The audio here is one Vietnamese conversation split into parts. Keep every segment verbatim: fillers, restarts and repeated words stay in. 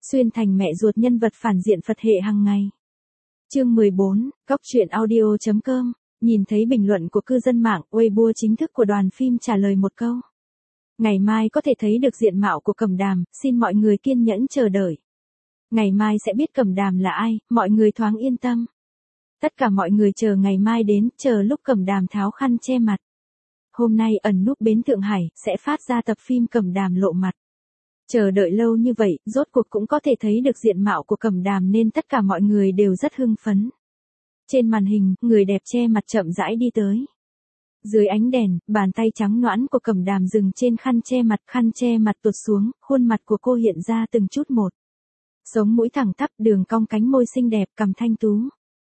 Xuyên thành mẹ ruột nhân vật phản diện Phật hệ hàng ngày. Chương mười bốn, Góc truyện audio chấm com. Nhìn thấy bình luận của cư dân mạng, Weibo chính thức của đoàn phim trả lời một câu. Ngày mai có thể thấy được diện mạo của Cẩm Đàm, xin mọi người kiên nhẫn chờ đợi. Ngày mai sẽ biết Cẩm Đàm là ai, mọi người thoáng yên tâm. Tất cả mọi người chờ ngày mai đến, chờ lúc Cẩm Đàm tháo khăn che mặt. Hôm nay ẩn núp bến Thượng Hải, sẽ phát ra tập phim Cẩm Đàm lộ mặt. Chờ đợi lâu như vậy, rốt cuộc cũng có thể thấy được diện mạo của Cẩm Đàm nên tất cả mọi người đều rất hưng phấn. Trên màn hình, người đẹp che mặt chậm rãi đi tới. Dưới ánh đèn, bàn tay trắng nõn của Cẩm Đàm dừng trên khăn che mặt, khăn che mặt tuột xuống, khuôn mặt của cô hiện ra từng chút một. Sống mũi thẳng tắp, đường cong cánh môi xinh đẹp, cằm thanh tú.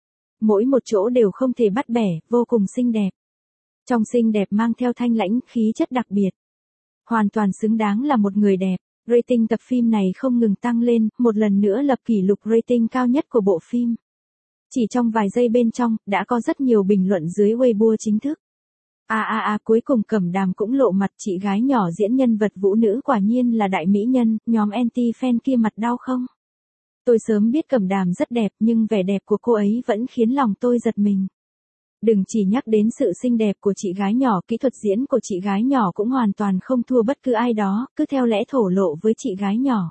Mỗi một chỗ đều không thể bắt bẻ, vô cùng xinh đẹp. Trong xinh đẹp mang theo thanh lãnh, khí chất đặc biệt. Hoàn toàn xứng đáng là một người đẹp. Rating tập phim này không ngừng tăng lên, một lần nữa lập kỷ lục rating cao nhất của bộ phim. Chỉ trong vài giây bên trong, đã có rất nhiều bình luận dưới Weibo chính thức. À à à cuối cùng Cẩm Đàm cũng lộ mặt, chị gái nhỏ diễn nhân vật vũ nữ quả nhiên là đại mỹ nhân, nhóm anti-fan kia mặt đau không? Tôi sớm biết Cẩm Đàm rất đẹp nhưng vẻ đẹp của cô ấy vẫn khiến lòng tôi giật mình. Đừng chỉ nhắc đến sự xinh đẹp của chị gái nhỏ, kỹ thuật diễn của chị gái nhỏ cũng hoàn toàn không thua bất cứ ai đó, cứ theo lẽ thổ lộ với chị gái nhỏ.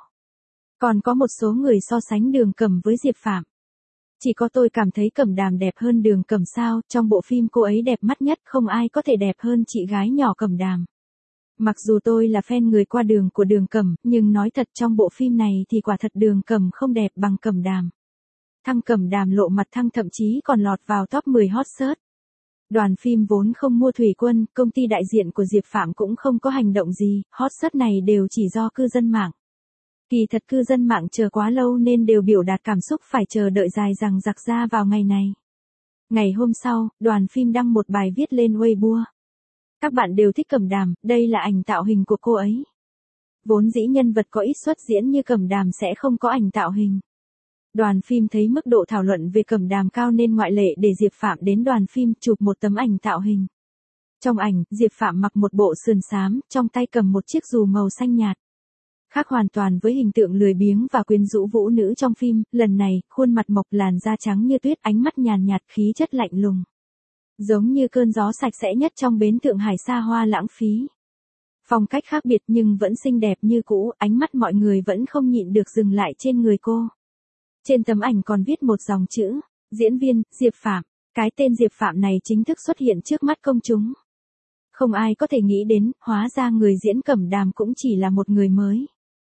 Còn có một số người so sánh Đường Cẩm với Diệp Phạm. Chỉ có tôi cảm thấy Cẩm Đàm đẹp hơn Đường Cẩm sao, trong bộ phim cô ấy đẹp mắt nhất, không ai có thể đẹp hơn chị gái nhỏ Cẩm Đàm. Mặc dù tôi là fan người qua đường của Đường Cẩm, nhưng nói thật trong bộ phim này thì quả thật Đường Cẩm không đẹp bằng Cẩm Đàm. Thăng Cẩm Đàm lộ mặt thăng thậm chí còn lọt vào top mười hot search. Đoàn phim vốn không mua thủy quân, công ty đại diện của Diệp Phạm cũng không có hành động gì, hot search này đều chỉ do cư dân mạng. Kỳ thật cư dân mạng chờ quá lâu nên đều biểu đạt cảm xúc phải chờ đợi dài dằng dặc ra vào ngày này. Ngày hôm sau, đoàn phim đăng một bài viết lên Weibo. Các bạn đều thích Cẩm Đàm, đây là ảnh tạo hình của cô ấy. Vốn dĩ nhân vật có ít xuất diễn như Cẩm Đàm sẽ không có ảnh tạo hình. Đoàn phim thấy mức độ thảo luận về Cẩm Đàm cao nên ngoại lệ để Diệp Phạm đến đoàn phim chụp một tấm ảnh tạo hình. Trong ảnh, Diệp Phạm mặc một bộ sườn xám, trong tay cầm một chiếc dù màu xanh nhạt. Khác hoàn toàn với hình tượng lười biếng và quyến rũ vũ nữ trong phim, lần này, khuôn mặt mộc, làn da trắng như tuyết, ánh mắt nhàn nhạt, khí chất lạnh lùng. Giống như cơn gió sạch sẽ nhất trong bến Thượng Hải xa hoa lãng phí. Phong cách khác biệt nhưng vẫn xinh đẹp như cũ, ánh mắt mọi người vẫn không nhịn được dừng lại trên người cô. Trên tấm ảnh còn viết một dòng chữ, diễn viên, Diệp Phạm. Cái tên Diệp Phạm này chính thức xuất hiện trước mắt công chúng. Không ai có thể nghĩ đến, hóa ra người diễn Cẩm Đàm cũng chỉ là một người mới.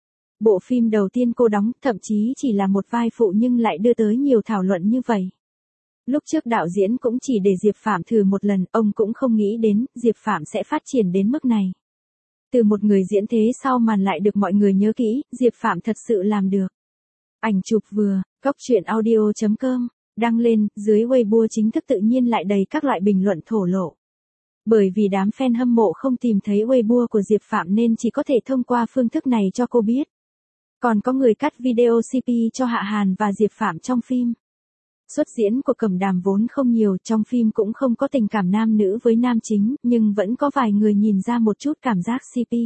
Bộ phim đầu tiên cô đóng, thậm chí chỉ là một vai phụ nhưng lại đưa tới nhiều thảo luận như vậy. Lúc trước đạo diễn cũng chỉ để Diệp Phạm thử một lần, ông cũng không nghĩ đến, Diệp Phạm sẽ phát triển đến mức này. Từ một người diễn thế sau màn lại được mọi người nhớ kỹ, Diệp Phạm thật sự làm được. Ảnh chụp vừa, Góc truyện audio chấm com, đăng lên, dưới Weibo chính thức tự nhiên lại đầy các loại bình luận thổ lộ. Bởi vì đám fan hâm mộ không tìm thấy Weibo của Diệp Phạm nên chỉ có thể thông qua phương thức này cho cô biết. Còn có người cắt video xê pê cho Hạ Hàn và Diệp Phạm trong phim. Xuất diễn của Cẩm Đàm vốn không nhiều, trong phim cũng không có tình cảm nam nữ với nam chính, nhưng vẫn có vài người nhìn ra một chút cảm giác xê pê.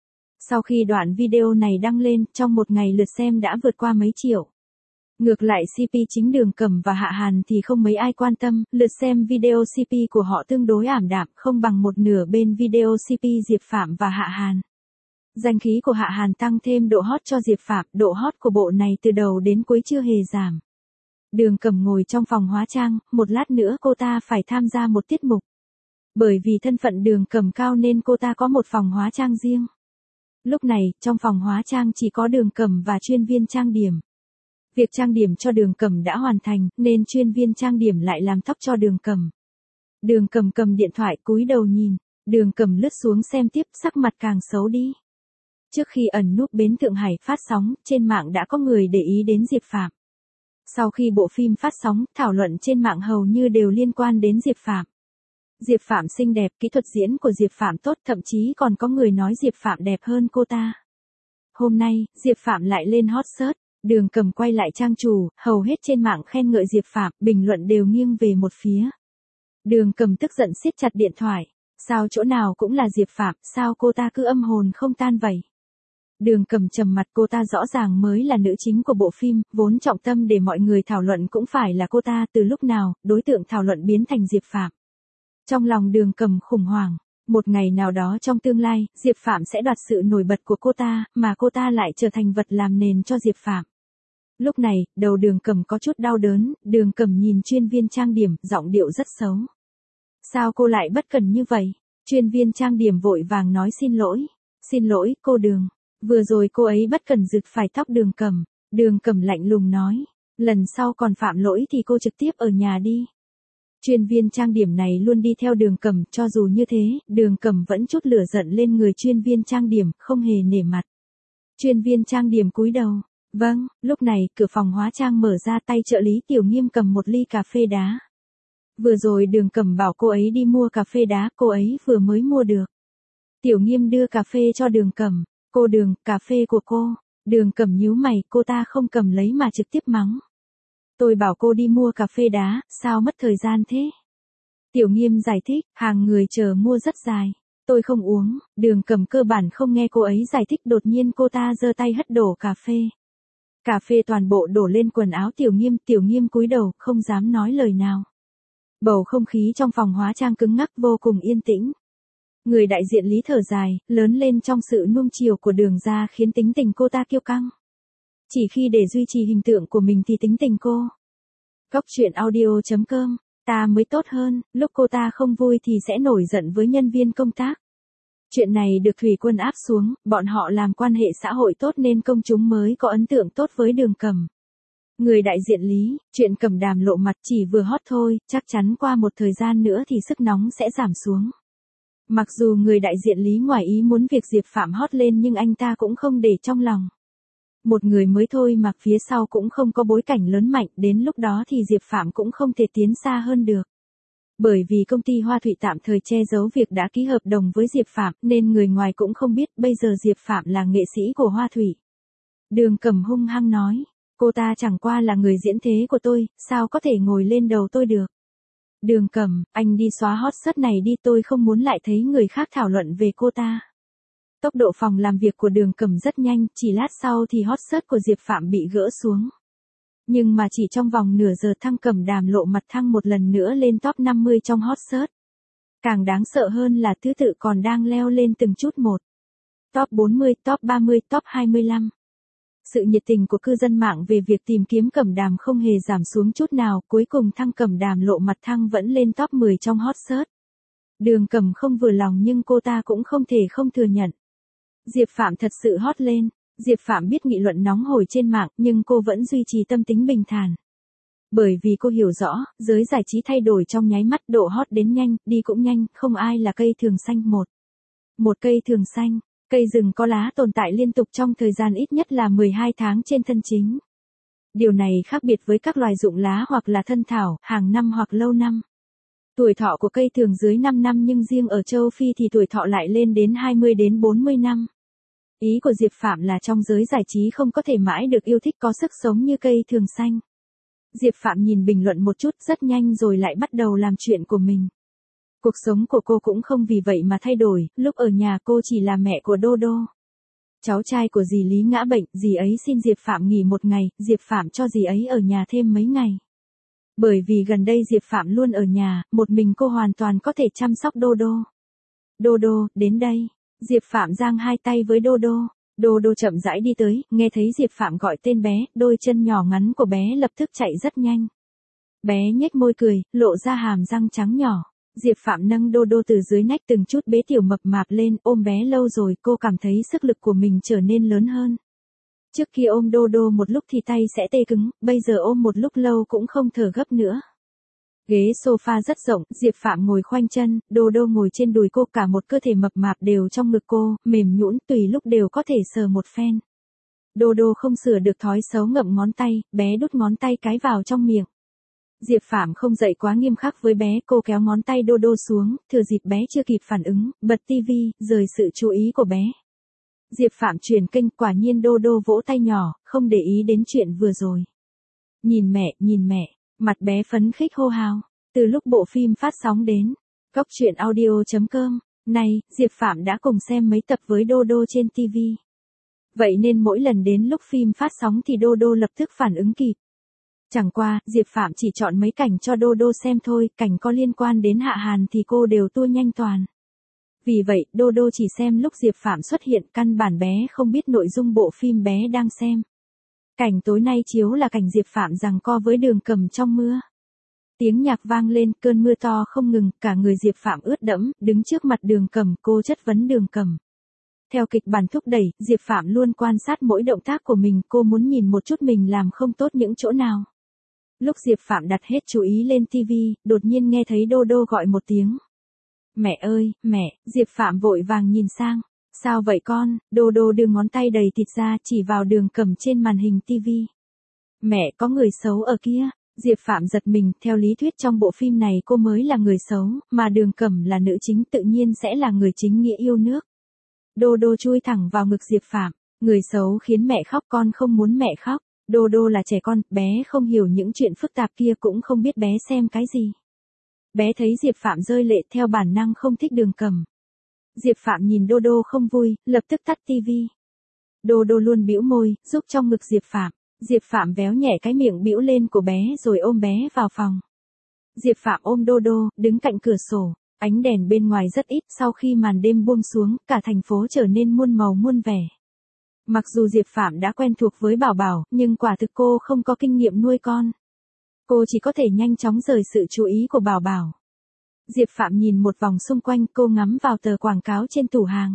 Sau khi đoạn video này đăng lên, trong một ngày lượt xem đã vượt qua mấy triệu. Ngược lại xê pê chính Đường Cẩm và Hạ Hàn thì không mấy ai quan tâm, lượt xem video xê pê của họ tương đối ảm đạm, không bằng một nửa bên video xê pê Diệp Phạm và Hạ Hàn. Danh khí của Hạ Hàn tăng thêm độ hot cho Diệp Phạm, độ hot của bộ này từ đầu đến cuối chưa hề giảm. Đường Cẩm ngồi trong phòng hóa trang, một lát nữa cô ta phải tham gia một tiết mục. Bởi vì thân phận Đường Cẩm cao nên cô ta có một phòng hóa trang riêng. Lúc này, trong phòng hóa trang chỉ có Đường Cẩm và chuyên viên trang điểm. Việc trang điểm cho Đường Cẩm đã hoàn thành, nên chuyên viên trang điểm lại làm tóc cho Đường Cẩm. Đường Cẩm cầm điện thoại cúi đầu nhìn, Đường Cẩm lướt xuống xem tiếp, sắc mặt càng xấu đi. Trước khi ẩn núp bến Thượng Hải phát sóng, trên mạng đã có người để ý đến Diệp Phạm. Sau khi bộ phim phát sóng, thảo luận trên mạng hầu như đều liên quan đến Diệp Phạm. Diệp Phạm xinh đẹp, kỹ thuật diễn của Diệp Phạm tốt, thậm chí còn có người nói Diệp Phạm đẹp hơn cô ta. Hôm nay, Diệp Phạm lại lên hot search, Đường Cẩm quay lại trang chủ, hầu hết trên mạng khen ngợi Diệp Phạm, bình luận đều nghiêng về một phía. Đường Cẩm tức giận siết chặt điện thoại, sao chỗ nào cũng là Diệp Phạm, sao cô ta cứ âm hồn không tan vậy? Đường Cầm trầm mặt, cô ta rõ ràng mới là nữ chính của bộ phim, vốn trọng tâm để mọi người thảo luận cũng phải là cô ta, từ lúc nào, đối tượng thảo luận biến thành Diệp Phạm. Trong lòng Đường Cầm khủng hoảng, một ngày nào đó trong tương lai, Diệp Phạm sẽ đoạt sự nổi bật của cô ta, mà cô ta lại trở thành vật làm nền cho Diệp Phạm. Lúc này, đầu Đường Cầm có chút đau đớn, Đường Cầm nhìn chuyên viên trang điểm, giọng điệu rất xấu. Sao cô lại bất cẩn như vậy? Chuyên viên trang điểm vội vàng nói xin lỗi. Xin lỗi, cô Đường. Vừa rồi cô ấy bất cẩn giật phải tóc Đường Cầm. Đường Cầm lạnh lùng nói. Lần sau còn phạm lỗi thì cô trực tiếp ở nhà đi. Chuyên viên trang điểm này luôn đi theo Đường Cầm, cho dù như thế, Đường Cầm vẫn chút lửa giận lên người chuyên viên trang điểm, không hề nể mặt. Chuyên viên trang điểm cúi đầu. Vâng, lúc này, cửa phòng hóa trang mở ra, tay trợ lý Tiểu Nghiêm cầm một ly cà phê đá. Vừa rồi Đường Cầm bảo cô ấy đi mua cà phê đá, cô ấy vừa mới mua được. Tiểu Nghiêm đưa cà phê cho Đường Cầm. Cô Đường, cà phê của cô. Đường Cầm nhíu mày, cô ta không cầm lấy mà trực tiếp mắng. Tôi bảo cô đi mua cà phê đá, sao mất thời gian thế? Tiểu Nghiêm giải thích, hàng người chờ mua rất dài. Tôi không uống. Đường Cầm cơ bản không nghe cô ấy giải thích, đột nhiên cô ta giơ tay hất đổ cà phê. Cà phê toàn bộ đổ lên quần áo Tiểu Nghiêm, Tiểu Nghiêm cúi đầu, không dám nói lời nào. Bầu không khí trong phòng hóa trang cứng ngắc, vô cùng yên tĩnh. Người đại diện Lý thở dài, lớn lên trong sự nuông chiều của Đường gia khiến tính tình cô ta kiêu căng. Chỉ khi để duy trì hình tượng của mình thì tính tình cô. Góc truyện audio chấm com, ta mới tốt hơn, lúc cô ta không vui thì sẽ nổi giận với nhân viên công tác. Chuyện này được Thủy Quân áp xuống, bọn họ làm quan hệ xã hội tốt nên công chúng mới có ấn tượng tốt với Đường Cầm. Người đại diện Lý, chuyện Cầm Đàm lộ mặt chỉ vừa hot thôi, chắc chắn qua một thời gian nữa thì sức nóng sẽ giảm xuống. Mặc dù người đại diện Lý ngoài ý muốn việc Diệp Phạm hot lên nhưng anh ta cũng không để trong lòng. Một người mới thôi mà phía sau cũng không có bối cảnh lớn mạnh, đến lúc đó thì Diệp Phạm cũng không thể tiến xa hơn được. Bởi vì công ty Hoa Thụy tạm thời che giấu việc đã ký hợp đồng với Diệp Phạm, nên người ngoài cũng không biết bây giờ Diệp Phạm là nghệ sĩ của Hoa Thụy. Đường Cầm hung hăng nói, cô ta chẳng qua là người diễn thế của tôi, sao có thể ngồi lên đầu tôi được. Đường Cầm, anh đi xóa hot search này đi, tôi không muốn lại thấy người khác thảo luận về cô ta. Tốc độ phòng làm việc của Đường Cầm rất nhanh, chỉ lát sau thì hot search của Diệp Phạm bị gỡ xuống. Nhưng mà chỉ trong vòng nửa giờ Thăng Cầm Đàm lộ mặt thăng một lần nữa lên top năm mươi trong hot search. Càng đáng sợ hơn là thứ tự còn đang leo lên từng chút một. Top bốn mươi, top ba mươi, top hai mươi lăm. Sự nhiệt tình của cư dân mạng về việc tìm kiếm Cầm Đàm không hề giảm xuống chút nào, cuối cùng Thăng Cầm Đàm lộ mặt thăng vẫn lên top mười trong hot search. Đường Cầm không vừa lòng nhưng cô ta cũng không thể không thừa nhận. Diệp Phạm thật sự hot lên. Diệp Phạm biết nghị luận nóng hổi trên mạng nhưng cô vẫn duy trì tâm tính bình thản. Bởi vì cô hiểu rõ, giới giải trí thay đổi trong nháy mắt, độ hot đến nhanh, đi cũng nhanh, không ai là cây thường xanh một. Một cây thường xanh, cây rừng có lá tồn tại liên tục trong thời gian ít nhất là mười hai tháng trên thân chính. Điều này khác biệt với các loài dụng lá hoặc là thân thảo, hàng năm hoặc lâu năm. Tuổi thọ của cây thường dưới năm năm nhưng riêng ở châu Phi thì tuổi thọ lại lên đến hai mươi đến bốn mươi năm. Ý của Diệp Phạm là trong giới giải trí không có thể mãi được yêu thích có sức sống như cây thường xanh. Diệp Phạm nhìn bình luận một chút rất nhanh rồi lại bắt đầu làm chuyện của mình. Cuộc sống của cô cũng không vì vậy mà thay đổi, lúc ở nhà cô chỉ là mẹ của Đô Đô. Cháu trai của dì Lý ngã bệnh, dì ấy xin Diệp Phạm nghỉ một ngày, Diệp Phạm cho dì ấy ở nhà thêm mấy ngày. Bởi vì gần đây Diệp Phạm luôn ở nhà, một mình cô hoàn toàn có thể chăm sóc Đô Đô. Đô Đô, đến đây. Diệp Phạm giang hai tay với Đô Đô. Đô Đô chậm rãi đi tới, nghe thấy Diệp Phạm gọi tên bé, đôi chân nhỏ ngắn của bé lập tức chạy rất nhanh. Bé nhếch môi cười, lộ ra hàm răng trắng nhỏ. Diệp Phạm nâng Đô Đô từ dưới nách từng chút bế tiểu mập mạp lên, ôm bé lâu rồi cô cảm thấy sức lực của mình trở nên lớn hơn. Trước kia ôm Đô Đô một lúc thì tay sẽ tê cứng, bây giờ ôm một lúc lâu cũng không thở gấp nữa. Ghế sofa rất rộng, Diệp Phạm ngồi khoanh chân, Đô Đô ngồi trên đùi cô, cả một cơ thể mập mạp đều trong ngực cô, mềm nhũn, tùy lúc đều có thể sờ một phen. Đô Đô không sửa được thói xấu ngậm ngón tay, bé đút ngón tay cái vào trong miệng. Diệp Phạm không dậy quá nghiêm khắc với bé, cô kéo ngón tay Đô Đô xuống, thừa dịp bé chưa kịp phản ứng, bật tivi, rời sự chú ý của bé. Diệp Phạm chuyển kênh, quả nhiên Đô Đô vỗ tay nhỏ, không để ý đến chuyện vừa rồi. Nhìn mẹ, nhìn mẹ. Mặt bé phấn khích hô hào. Từ lúc bộ phim phát sóng đến, góc truyện audio chấm com, nay, Diệp Phạm đã cùng xem mấy tập với Đô Đô trên ti vi. Vậy nên mỗi lần đến lúc phim phát sóng thì Đô Đô lập tức phản ứng kịp. Chẳng qua, Diệp Phạm chỉ chọn mấy cảnh cho Đô Đô xem thôi, cảnh có liên quan đến Hạ Hàn thì cô đều tua nhanh toàn. Vì vậy, Đô Đô chỉ xem lúc Diệp Phạm xuất hiện, căn bản bé không biết nội dung bộ phim bé đang xem. Cảnh tối nay chiếu là cảnh Diệp Phạm giằng co với Đường Cầm trong mưa. Tiếng nhạc vang lên, cơn mưa to không ngừng, cả người Diệp Phạm ướt đẫm, đứng trước mặt Đường Cầm, cô chất vấn Đường Cầm. Theo kịch bản thúc đẩy, Diệp Phạm luôn quan sát mỗi động tác của mình, cô muốn nhìn một chút mình làm không tốt những chỗ nào. Lúc Diệp Phạm đặt hết chú ý lên tivi, đột nhiên nghe thấy Đô Đô gọi một tiếng. Mẹ ơi, mẹ, Diệp Phạm vội vàng nhìn sang. Sao vậy con? Đô Đô đưa ngón tay đầy thịt ra chỉ vào Đường Cầm trên màn hình tivi. Mẹ, có người xấu ở kia. Diệp Phạm giật mình, theo lý thuyết trong bộ phim này cô mới là người xấu, mà Đường Cầm là nữ chính tự nhiên sẽ là người chính nghĩa yêu nước. Đô Đô chui thẳng vào ngực Diệp Phạm. Người xấu khiến mẹ khóc, con không muốn mẹ khóc. Đô Đô là trẻ con, bé không hiểu những chuyện phức tạp kia, cũng không biết bé xem cái gì. Bé thấy Diệp Phạm rơi lệ theo bản năng không thích Đường Cầm. Diệp Phạm nhìn Đô Đô không vui, lập tức tắt tivi. Đô Đô luôn bĩu môi, giúp trong ngực Diệp Phạm. Diệp Phạm véo nhẹ cái miệng bĩu lên của bé rồi ôm bé vào phòng. Diệp Phạm ôm Đô Đô, đứng cạnh cửa sổ. Ánh đèn bên ngoài rất ít, sau khi màn đêm buông xuống, cả thành phố trở nên muôn màu muôn vẻ. Mặc dù Diệp Phạm đã quen thuộc với Bảo Bảo, nhưng quả thực cô không có kinh nghiệm nuôi con. Cô chỉ có thể nhanh chóng rời sự chú ý của Bảo Bảo. Diệp Phạm nhìn một vòng xung quanh, cô ngắm vào tờ quảng cáo trên tủ hàng.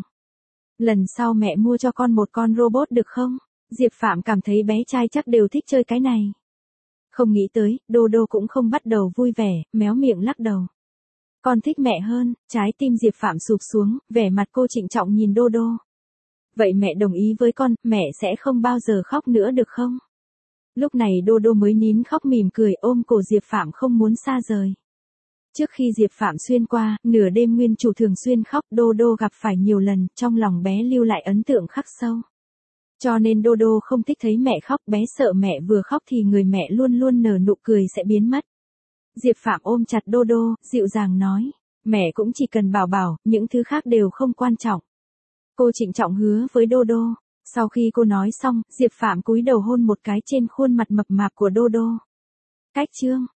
Lần sau mẹ mua cho con một con robot được không? Diệp Phạm cảm thấy bé trai chắc đều thích chơi cái này. Không nghĩ tới, Đô Đô cũng không bắt đầu vui vẻ, méo miệng lắc đầu. Con thích mẹ hơn, trái tim Diệp Phạm sụp xuống, vẻ mặt cô trịnh trọng nhìn Đô Đô. Vậy mẹ đồng ý với con, mẹ sẽ không bao giờ khóc nữa được không? Lúc này Đô Đô mới nín khóc mỉm cười ôm cổ Diệp Phạm không muốn xa rời. Trước khi Diệp Phạm xuyên qua, nửa đêm nguyên chủ thường xuyên khóc, Đô Đô gặp phải nhiều lần, trong lòng bé lưu lại ấn tượng khắc sâu. Cho nên Đô Đô không thích thấy mẹ khóc, bé sợ mẹ vừa khóc thì người mẹ luôn luôn nở nụ cười sẽ biến mất. Diệp Phạm ôm chặt Đô Đô, dịu dàng nói, mẹ cũng chỉ cần Bảo Bảo, những thứ khác đều không quan trọng. Cô trịnh trọng hứa với Đô Đô. Sau khi cô nói xong, Diệp Phạm cúi đầu hôn một cái trên khuôn mặt mập mạp của Đô Đô. Cách chương